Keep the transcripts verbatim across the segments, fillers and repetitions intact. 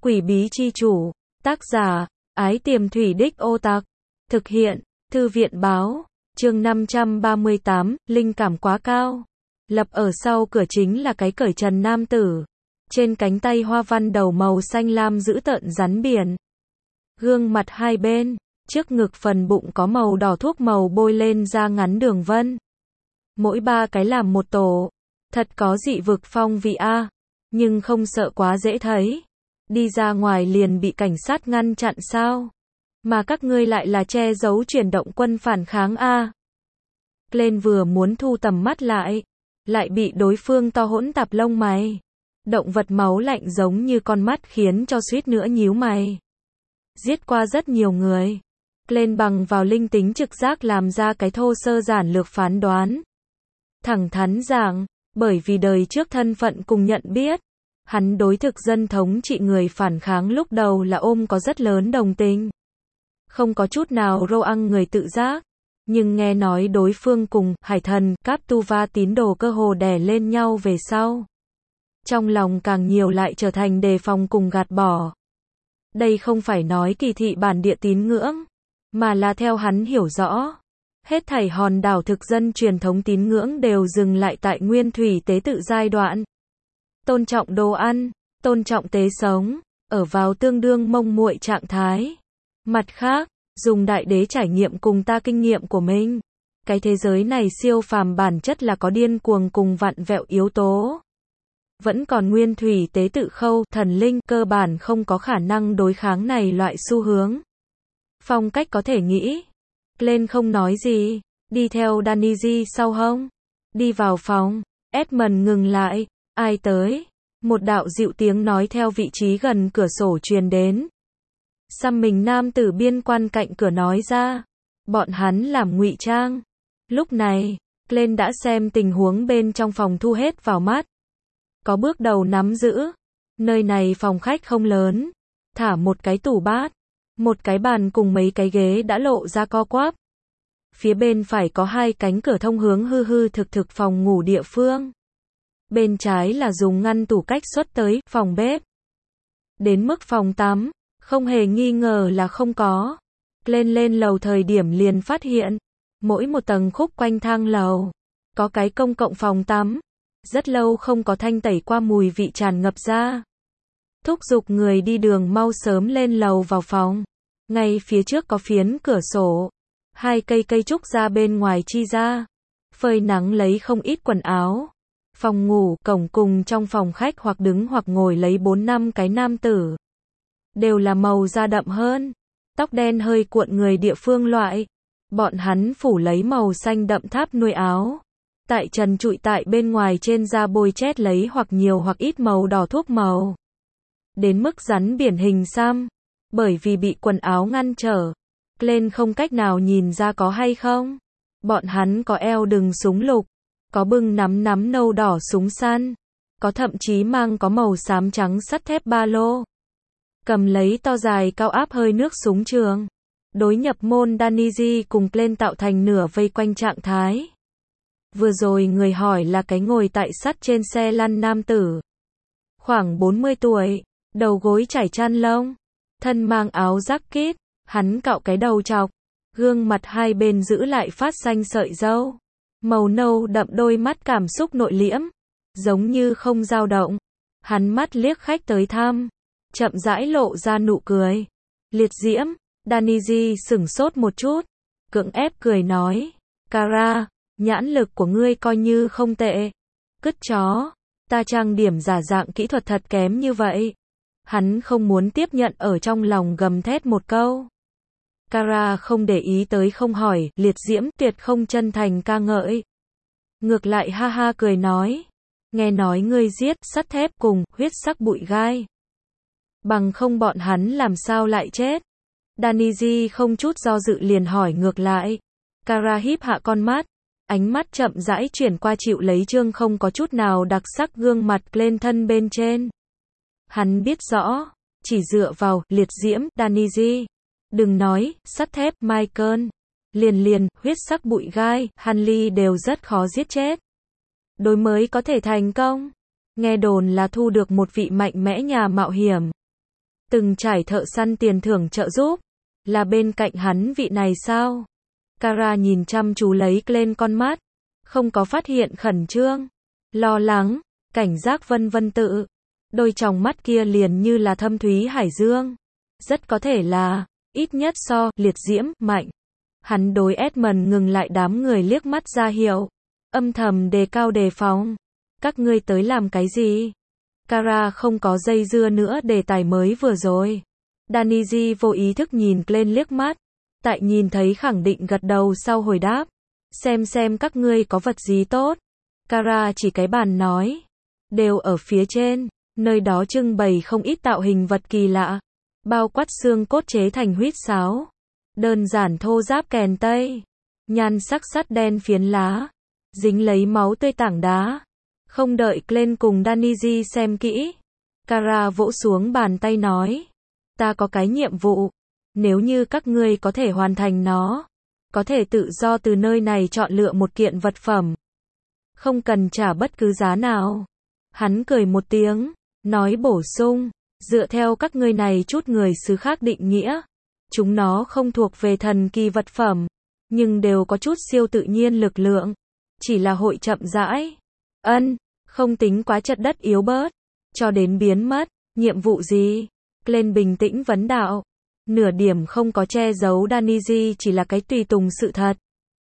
Quỷ bí chi chủ. Tác giả, Ái Tiềm Thủy Đích Ô Tạc. Thực hiện, Thư viện báo. Chương năm trăm ba mươi tám, linh cảm quá cao. Lập ở sau cửa chính là cái cởi trần nam tử. Trên cánh tay hoa văn đầu màu xanh lam dữ tợn rắn biển. Gương mặt hai bên, trước ngực phần bụng có màu đỏ thuốc màu bôi lên da ngắn đường vân. Mỗi ba cái làm một tổ. Thật có dị vực phong vị a, nhưng không sợ quá dễ thấy. Đi ra ngoài liền bị cảnh sát ngăn chặn sao? Mà các ngươi lại là che giấu chuyển động quân phản kháng a. Lên vừa muốn thu tầm mắt lại, lại bị đối phương to hỗn tạp lông mày. Động vật máu lạnh giống như con mắt khiến cho suýt nữa nhíu mày. Giết qua rất nhiều người. Lên bằng vào linh tính trực giác làm ra cái thô sơ giản lược phán đoán. Thẳng thắn rằng, bởi vì đời trước thân phận cùng nhận biết, hắn đối thực dân thống trị người phản kháng lúc đầu là ôm có rất lớn đồng tình. Không có chút nào rô ăn người tự giác. Nhưng nghe nói đối phương cùng hải thần, Captuva tín đồ cơ hồ đè lên nhau về sau. Trong lòng càng nhiều lại trở thành đề phòng cùng gạt bỏ. Đây không phải nói kỳ thị bản địa tín ngưỡng, mà là theo hắn hiểu rõ. Hết thảy hòn đảo thực dân truyền thống tín ngưỡng đều dừng lại tại nguyên thủy tế tự giai đoạn. Tôn trọng đồ ăn, tôn trọng tế sống, ở vào tương đương mông muội trạng thái. Mặt khác, dùng đại đế trải nghiệm cùng ta kinh nghiệm của mình. Cái thế giới này siêu phàm bản chất là có điên cuồng cùng vặn vẹo yếu tố. Vẫn còn nguyên thủy tế tự khâu, thần linh cơ bản không có khả năng đối kháng này loại xu hướng. Phong cách có thể nghĩ. Lên không nói gì, đi theo Daniji sau hông. Đi vào phòng, Edmund ngừng lại, ai tới? Một đạo dịu tiếng nói theo vị trí gần cửa sổ truyền đến. Xăm mình nam tử biên quan cạnh cửa nói ra. Bọn hắn làm ngụy trang. Lúc này, Lên đã xem tình huống bên trong phòng thu hết vào mắt. Có bước đầu nắm giữ. Nơi này phòng khách không lớn. Thả một cái tủ bát. Một cái bàn cùng mấy cái ghế đã lộ ra co quắp. Phía bên phải có hai cánh cửa thông hướng hư hư thực thực phòng ngủ địa phương. Bên trái là dùng ngăn tủ cách xuất tới phòng bếp. Đến mức phòng tắm, không hề nghi ngờ là không có. Lên lên lầu thời điểm liền phát hiện, mỗi một tầng khúc quanh thang lầu, có cái công cộng phòng tắm. Rất lâu không có thanh tẩy qua mùi vị tràn ngập ra. Thúc giục người đi đường mau sớm lên lầu vào phòng. Ngay phía trước có phiến cửa sổ. Hai cây cây trúc ra bên ngoài chi ra. Phơi nắng lấy không ít quần áo. Phòng ngủ, cổng cùng trong phòng khách hoặc đứng hoặc ngồi lấy bốn năm cái nam tử. Đều là màu da đậm hơn. Tóc đen hơi cuộn người địa phương loại. Bọn hắn phủ lấy màu xanh đậm tháp nuôi áo. Tại trần trụi tại bên ngoài trên da bôi chét lấy hoặc nhiều hoặc ít màu đỏ thuốc màu. Đến mức rắn biển hình xăm. Bởi vì bị quần áo ngăn trở. Lên không cách nào nhìn ra có hay không. Bọn hắn có eo đừng súng lục. Có bưng nắm nắm nâu đỏ súng săn. Có thậm chí mang có màu xám trắng sắt thép ba lô. Cầm lấy to dài cao áp hơi nước súng trường. Đối nhập môn Daniji cùng Lên tạo thành nửa vây quanh trạng thái. Vừa rồi người hỏi là cái ngồi tại sắt trên xe lăn nam tử. Khoảng bốn mươi tuổi, đầu gối trải chăn lông. Thân mang áo jacket, hắn cạo cái đầu trọc. Gương mặt hai bên giữ lại phát xanh sợi râu. Màu nâu đậm đôi mắt cảm xúc nội liễm. Giống như không dao động. Hắn mắt liếc khách tới thăm. Chậm rãi lộ ra nụ cười. Liệt diễm, Daniji sửng sốt một chút. Cưỡng ép cười nói. Kara, nhãn lực của ngươi coi như không tệ. Cứt chó, ta trang điểm giả dạng kỹ thuật thật kém như vậy. Hắn không muốn tiếp nhận ở trong lòng gầm thét một câu. Kara không để ý tới không hỏi, liệt diễm tuyệt không chân thành ca ngợi. Ngược lại ha ha cười nói. Nghe nói ngươi giết sắt thép cùng huyết sắc bụi gai. Bằng không bọn hắn làm sao lại chết. Daniji không chút do dự liền hỏi ngược lại. Kara híp hạ con mắt. Ánh mắt chậm rãi chuyển qua chịu lấy chương không có chút nào đặc sắc gương mặt lên thân bên trên. Hắn biết rõ. Chỉ dựa vào liệt diễm Daniji. Đừng nói, sắt thép, Michael, liền liền, huyết sắc bụi gai, Hanley đều rất khó giết chết. Đối mới có thể thành công. Nghe đồn là thu được một vị mạnh mẽ nhà mạo hiểm. từng trải thợ săn tiền thưởng trợ giúp. Là bên cạnh hắn vị này sao? Kara nhìn chăm chú lấy Glenn con mắt. Không có phát hiện khẩn trương, lo lắng, cảnh giác vân vân tự. Đôi tròng mắt kia liền như là thâm thúy hải dương. Rất có thể là, ít nhất so, liệt diễm, mạnh. Hắn đối Edmund ngừng lại đám người liếc mắt ra hiệu. Âm thầm đề cao đề phòng. Các ngươi tới làm cái gì? Kara không có dây dưa nữa đề tài mới vừa rồi. Daniji vô ý thức nhìn lên liếc mắt. Tại nhìn thấy khẳng định gật đầu sau hồi đáp. Xem xem các ngươi có vật gì tốt. Kara chỉ cái bàn nói. Đều ở phía trên. Nơi đó trưng bày không ít tạo hình vật kỳ lạ. Bao quát xương cốt chế thành huýt sáo. Đơn giản thô giáp kèn tây. Nhan sắc sắt đen phiến lá. Dính lấy máu tươi tảng đá. Không đợi Glenn cùng Daniji xem kỹ. Kara vỗ xuống bàn tay nói. Ta có cái nhiệm vụ. Nếu như các ngươi có thể hoàn thành nó. Có thể tự do từ nơi này chọn lựa một kiện vật phẩm. Không cần trả bất cứ giá nào. Hắn cười một tiếng. Nói bổ sung. Dựa theo các ngươi này chút người xứ khác định nghĩa. Chúng nó không thuộc về thần kỳ vật phẩm. Nhưng đều có chút siêu tự nhiên lực lượng. Chỉ là hội chậm rãi. Ân. Không tính quá chật đất yếu bớt. Cho đến biến mất. Nhiệm vụ gì? Glenn bình tĩnh vấn đạo. Nửa điểm không có che giấu Daniji chỉ là cái tùy tùng sự thật.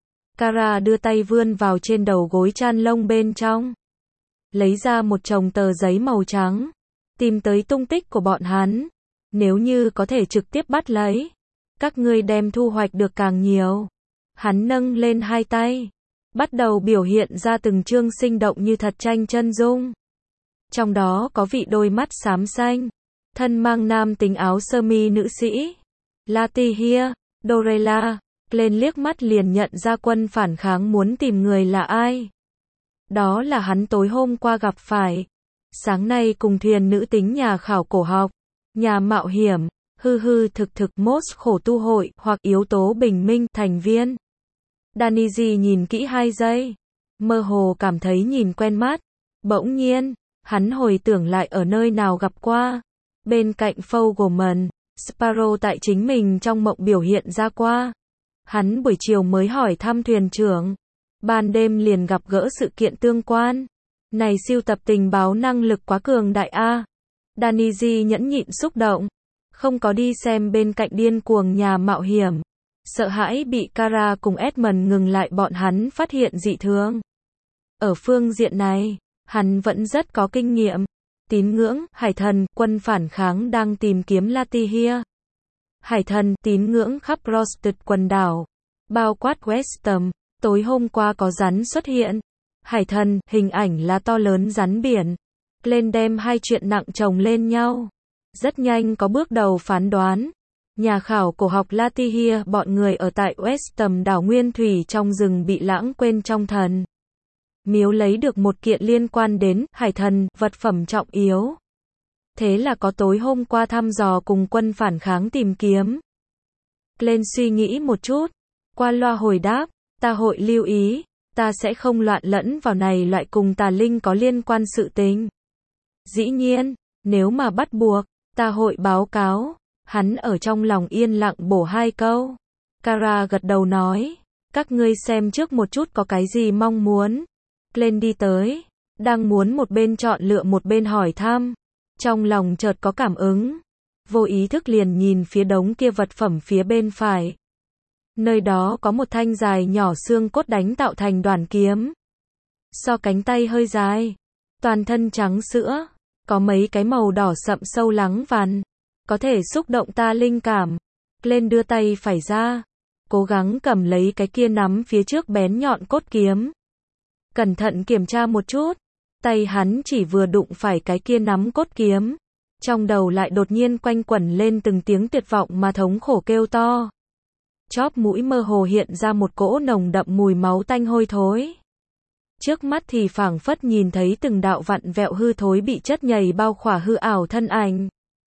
Kara đưa tay vươn vào trên đầu gối chan lông bên trong. Lấy ra một chồng tờ giấy màu trắng. Tìm tới tung tích của bọn hắn. Nếu như có thể trực tiếp bắt lấy. Các ngươi đem thu hoạch được càng nhiều. Hắn nâng lên hai tay. Bắt đầu biểu hiện ra từng chương sinh động như thật tranh chân dung. Trong đó có vị đôi mắt xám xanh. Thân mang nam tính áo sơ mi nữ sĩ. Latihia, Dorella. Glenn liếc mắt liền nhận ra quân phản kháng muốn tìm người là ai. Đó là hắn tối hôm qua gặp phải. Sáng nay cùng thuyền nữ tính nhà khảo cổ học. Nhà mạo hiểm. Hư hư thực thực mốt khổ tu hội hoặc yếu tố bình minh thành viên. Daniji nhìn kỹ hai giây. Mơ hồ cảm thấy nhìn quen mắt. Bỗng nhiên, hắn hồi tưởng lại ở nơi nào gặp qua. Bên cạnh Fogelman, Sparrow tại chính mình trong mộng biểu hiện ra qua. Hắn buổi chiều mới hỏi thăm thuyền trưởng. Ban đêm liền gặp gỡ sự kiện tương quan. Này siêu tập tình báo năng lực quá cường đại a. Daniji nhẫn nhịn xúc động. Không có đi xem bên cạnh điên cuồng nhà mạo hiểm. Sợ hãi bị Kara cùng Edmund ngừng lại bọn hắn phát hiện dị thường. Ở phương diện này, hắn vẫn rất có kinh nghiệm. Tín ngưỡng, hải thần, quân phản kháng đang tìm kiếm Latihia. Hải thần, tín ngưỡng khắp Rosted quần đảo. Bao quát Westham, tối hôm qua có rắn xuất hiện. Hải thần, hình ảnh là to lớn rắn biển. Glenn đem hai chuyện nặng chồng lên nhau. Rất nhanh có bước đầu phán đoán. Nhà khảo cổ học Latihia bọn người ở tại Westham đảo Nguyên Thủy trong rừng bị lãng quên trong thần miếu lấy được một kiện liên quan đến hải thần, vật phẩm trọng yếu. Thế là có tối hôm qua thăm dò cùng quân phản kháng tìm kiếm. Glenn suy nghĩ một chút. Qua loa hồi đáp. Ta hội lưu ý. Ta sẽ không loạn lẫn vào này loại cùng tà linh có liên quan sự tình. Dĩ nhiên, nếu mà bắt buộc, ta hội báo cáo. Hắn ở trong lòng yên lặng bổ hai câu. Kara gật đầu nói. Các ngươi xem trước một chút có cái gì mong muốn. Glenn đi tới. Đang muốn một bên chọn lựa một bên hỏi thăm. Trong lòng chợt có cảm ứng. Vô ý thức liền nhìn phía đống kia vật phẩm phía bên phải. Nơi đó có một thanh dài nhỏ xương cốt đánh tạo thành đoàn kiếm. So cánh tay hơi dài. Toàn thân trắng sữa. Có mấy cái màu đỏ sậm sâu lắng vằn. Có thể xúc động ta linh cảm. Glenn đưa tay phải ra. Cố gắng cầm lấy cái kia nắm phía trước bén nhọn cốt kiếm. Cẩn thận kiểm tra một chút. Tay hắn chỉ vừa đụng phải cái kia nắm cốt kiếm. Trong đầu lại đột nhiên quanh quẩn lên từng tiếng tuyệt vọng mà thống khổ kêu to. Chóp mũi mơ hồ hiện ra một cỗ nồng đậm mùi máu tanh hôi thối. Trước mắt thì phảng phất nhìn thấy từng đạo vặn vẹo hư thối bị chất nhầy bao khỏa hư ảo thân ảnh.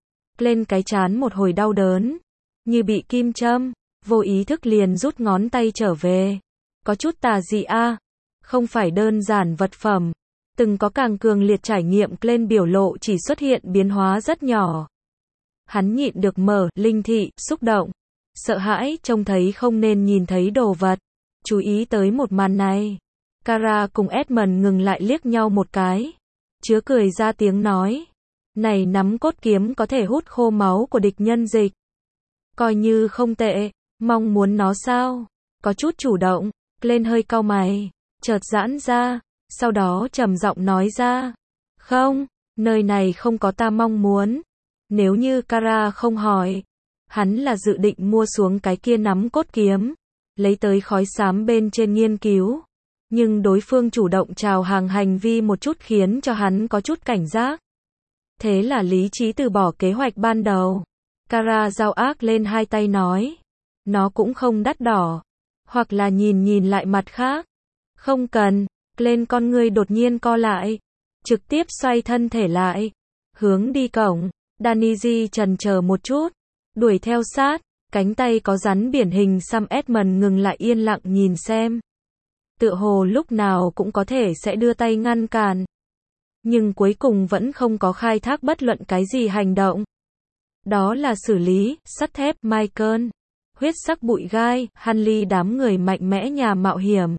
Lên cái chán một hồi đau đớn. Như bị kim châm. Vô ý thức liền rút ngón tay trở về. Có chút tà dị a. Không phải đơn giản vật phẩm. Từng có càng cường liệt trải nghiệm. Glenn biểu lộ chỉ xuất hiện biến hóa rất nhỏ. Hắn nhịn được mở linh thị, xúc động. Sợ hãi trông thấy không nên nhìn thấy đồ vật. Chú ý tới một màn này. Kara cùng Edmund ngừng lại liếc nhau một cái. Chứa cười ra tiếng nói. Này nắm cốt kiếm có thể hút khô máu của địch nhân dịch. Coi như không tệ, mong muốn nó sao? Có chút chủ động, lên hơi cau mày, chợt giãn ra, sau đó trầm giọng nói ra. Không, nơi này không có ta mong muốn. Nếu như Kara không hỏi, hắn là dự định mua xuống cái kia nắm cốt kiếm, lấy tới khói xám bên trên nghiên cứu. Nhưng đối phương chủ động chào hàng hành vi một chút khiến cho hắn có chút cảnh giác. Thế là lý trí từ bỏ kế hoạch ban đầu. Kara giao ác lên hai tay nói. Nó cũng không đắt đỏ. Hoặc là nhìn nhìn lại mặt khác. Không cần. Lên con ngươi đột nhiên co lại. Trực tiếp xoay thân thể lại. Hướng đi cổng. Daniji chần chờ một chút. Đuổi theo sát. Cánh tay có rắn biển hình xăm Edmund ngừng lại yên lặng nhìn xem. Tựa hồ lúc nào cũng có thể sẽ đưa tay ngăn cản. Nhưng cuối cùng vẫn không có khai thác bất luận cái gì hành động. Đó là xử lý, sắt thép, Michael. Huyết sắc bụi gai, Hanley đám người mạnh mẽ nhà mạo hiểm.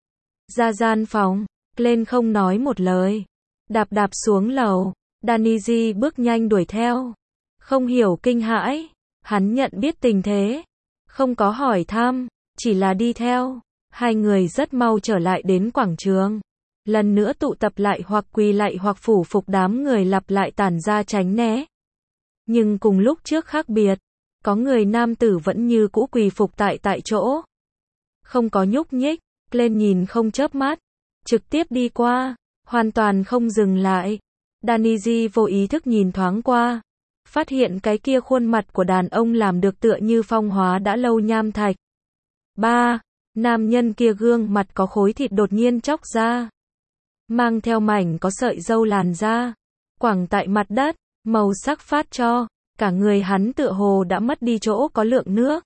Ra gian phòng, lên không nói một lời. Đạp đạp xuống lầu, Daniji bước nhanh đuổi theo. Không hiểu kinh hãi, hắn nhận biết tình thế. Không có hỏi thăm, chỉ là đi theo. Hai người rất mau trở lại đến quảng trường. Lần nữa tụ tập lại hoặc quỳ lạy hoặc phủ phục đám người lặp lại tản ra tránh né. Nhưng cùng lúc trước khác biệt, có người nam tử vẫn như cũ quỳ phục tại tại chỗ. Không có nhúc nhích, lên nhìn không chớp mắt, trực tiếp đi qua, hoàn toàn không dừng lại. Daniji vô ý thức nhìn thoáng qua, phát hiện cái kia khuôn mặt của đàn ông làm được tựa như phong hóa đã lâu nham thạch. Ba, nam nhân kia gương mặt có khối thịt đột nhiên chóc ra. Mang theo mảnh có sợi râu làn da, quẳng tại mặt đất, màu sắc phát cho, cả người hắn tựa hồ đã mất đi chỗ có lượng nước.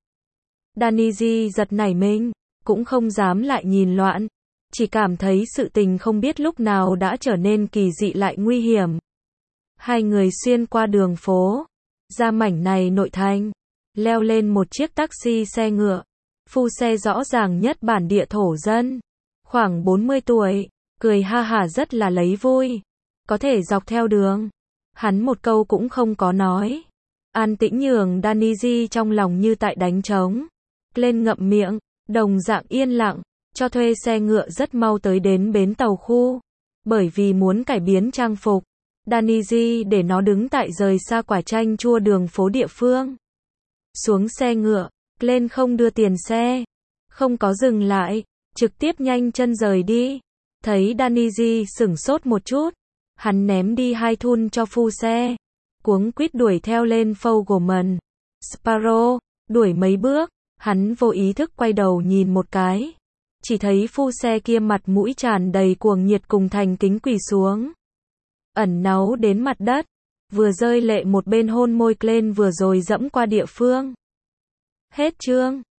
Daniji giật nảy mình, cũng không dám lại nhìn loạn, chỉ cảm thấy sự tình không biết lúc nào đã trở nên kỳ dị lại nguy hiểm. Hai người xuyên qua đường phố, ra mảnh này nội thành, leo lên một chiếc taxi xe ngựa, phu xe rõ ràng nhất bản địa thổ dân, khoảng bốn mươi tuổi. Cười ha hả rất là lấy vui. Có thể dọc theo đường. Hắn một câu cũng không có nói. An tĩnh nhường Daniji trong lòng như tại đánh trống. Lên ngậm miệng, đồng dạng yên lặng. Cho thuê xe ngựa rất mau tới đến bến tàu khu. Bởi vì muốn cải biến trang phục. Daniji để nó đứng tại rời xa quả chanh chua đường phố địa phương. Xuống xe ngựa, lên không đưa tiền xe. Không có dừng lại. Trực tiếp nhanh chân rời đi. Thấy Daniji sửng sốt một chút, hắn ném đi hai thun cho phu xe, cuống quýt đuổi theo lên Fogelman. Sparrow, đuổi mấy bước, hắn vô ý thức quay đầu nhìn một cái, chỉ thấy phu xe kia mặt mũi tràn đầy cuồng nhiệt cùng thành kính quỳ xuống. Ẩn náu đến mặt đất, vừa rơi lệ một bên hôn môi lên vừa rồi dẫm qua địa phương. Hết chương.